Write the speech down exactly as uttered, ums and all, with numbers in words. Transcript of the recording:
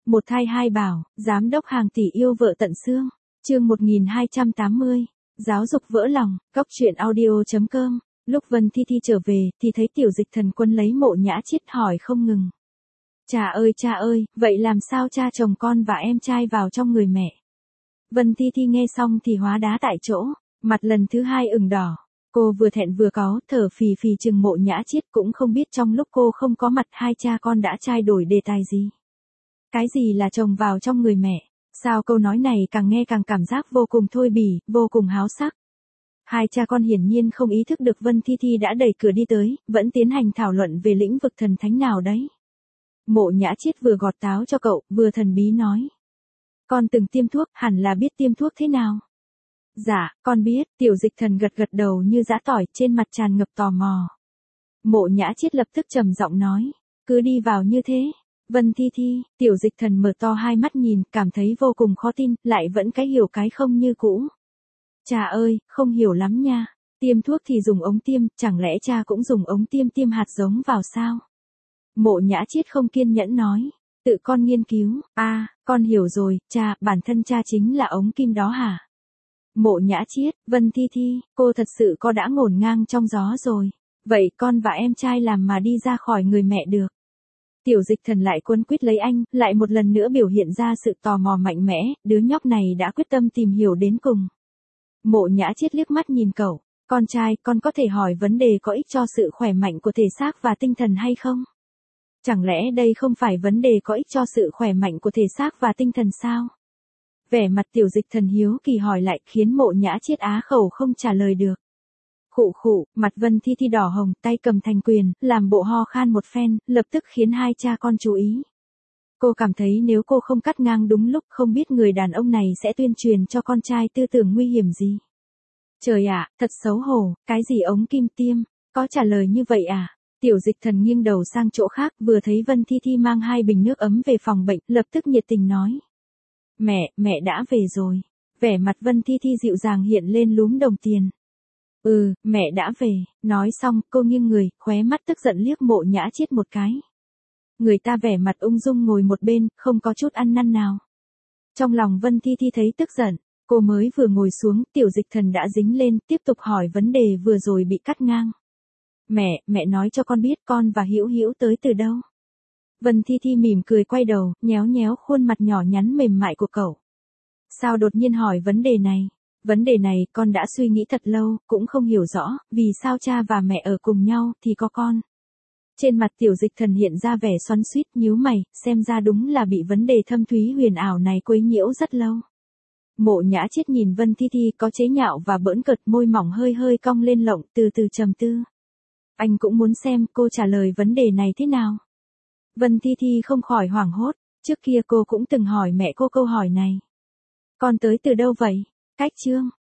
Một thai hai bảo, giám đốc hàng tỷ yêu vợ tận xương. Chương một nghìn hai trăm tám mươi. Giáo dục vỡ lòng, góc truyện audio chấm com. Lúc Vân Thi Thi trở về, thì thấy Tiểu Dịch Thần Quân lấy Mộ Nhã Chiết hỏi không ngừng. Cha ơi cha ơi, vậy làm sao cha chồng con và em trai vào trong người mẹ? Vân Thi Thi nghe xong thì hóa đá tại chỗ, mặt lần thứ hai ửng đỏ. Cô vừa thẹn vừa cáu, thở phì phì chừng Mộ Nhã Chiết, cũng không biết trong lúc cô không có mặt hai cha con đã trao đổi đề tài gì. Cái gì là chồng vào trong người mẹ? Sao câu nói này càng nghe càng cảm giác vô cùng thôi bỉ, vô cùng háo sắc. Hai cha con hiển nhiên không ý thức được Vân Thi Thi đã đẩy cửa đi tới, vẫn tiến hành thảo luận về lĩnh vực thần thánh nào đấy. Mộ Nhã Chiết vừa gọt táo cho cậu, vừa thần bí nói. Con từng tiêm thuốc, hẳn là biết tiêm thuốc thế nào. Dạ, con biết. Tiểu Dịch Thần gật gật đầu như giã tỏi, trên mặt tràn ngập tò mò. Mộ Nhã Chiết lập tức trầm giọng nói. Cứ đi vào như thế. Vân Thi Thi, Tiểu Dịch Thần mở to hai mắt nhìn, cảm thấy vô cùng khó tin, lại vẫn cái hiểu cái không như cũ. Cha ơi, không hiểu lắm nha. Tiêm thuốc thì dùng ống tiêm, chẳng lẽ cha cũng dùng ống tiêm tiêm hạt giống vào sao? Mộ Nhã Chiết không kiên nhẫn nói. Tự con nghiên cứu. A, à, con hiểu rồi, cha, bản thân cha chính là ống kim đó hả? Mộ Nhã Chiết, Vân Thi Thi, cô thật sự có đã ngổn ngang trong gió rồi. Vậy con và em trai làm mà đi ra khỏi người mẹ được? Tiểu Dịch Thần lại quấn quýt lấy anh, lại một lần nữa biểu hiện ra sự tò mò mạnh mẽ, đứa nhóc này đã quyết tâm tìm hiểu đến cùng. Mộ Nhã Chiết liếc mắt nhìn cậu, con trai, con có thể hỏi vấn đề có ích cho sự khỏe mạnh của thể xác và tinh thần hay không? Chẳng lẽ đây không phải vấn đề có ích cho sự khỏe mạnh của thể xác và tinh thần sao? Vẻ mặt Tiểu Dịch Thần hiếu kỳ hỏi lại khiến Mộ Nhã Chiết á khẩu không trả lời được. Khụ khụ, mặt Vân Thi Thi đỏ hồng, tay cầm thành quyền, làm bộ ho khan một phen, lập tức khiến hai cha con chú ý. Cô cảm thấy nếu cô không cắt ngang đúng lúc, không biết người đàn ông này sẽ tuyên truyền cho con trai tư tưởng nguy hiểm gì. Trời ạ, thật xấu hổ, cái gì ống kim tiêm, có trả lời như vậy à? Tiểu Dịch Thần nghiêng đầu sang chỗ khác, vừa thấy Vân Thi Thi mang hai bình nước ấm về phòng bệnh, lập tức nhiệt tình nói. Mẹ, mẹ đã về rồi. Vẻ mặt Vân Thi Thi dịu dàng hiện lên lúm đồng tiền. Ừ, mẹ đã về. Nói xong, cô nghiêng người, khóe mắt tức giận liếc Mộ Nhã Chiết một cái. Người ta vẻ mặt ung dung ngồi một bên, không có chút ăn năn nào. Trong lòng Vân Thi Thi thấy tức giận, cô mới vừa ngồi xuống, Tiểu Dịch Thần đã dính lên, tiếp tục hỏi vấn đề vừa rồi bị cắt ngang. Mẹ, mẹ nói cho con biết con và Hữu Hữu tới từ đâu? Vân Thi Thi mỉm cười quay đầu, nhéo nhéo khuôn mặt nhỏ nhắn mềm mại của cậu. Sao đột nhiên hỏi vấn đề này? Vấn đề này con đã suy nghĩ thật lâu, cũng không hiểu rõ, vì sao cha và mẹ ở cùng nhau thì có con. Trên mặt Tiểu Dịch Thần hiện ra vẻ xoắn xuýt, nhíu mày, xem ra đúng là bị vấn đề thâm thúy huyền ảo này quấy nhiễu rất lâu. Mộ Nhã Chiết nhìn Vân Thi Thi có chế nhạo và bỡn cợt, môi mỏng hơi hơi cong lên lộng, từ từ trầm tư. Anh cũng muốn xem cô trả lời vấn đề này thế nào. Vân Thi Thi không khỏi hoảng hốt, trước kia cô cũng từng hỏi mẹ cô câu hỏi này. Con tới từ đâu vậy? Cách chương,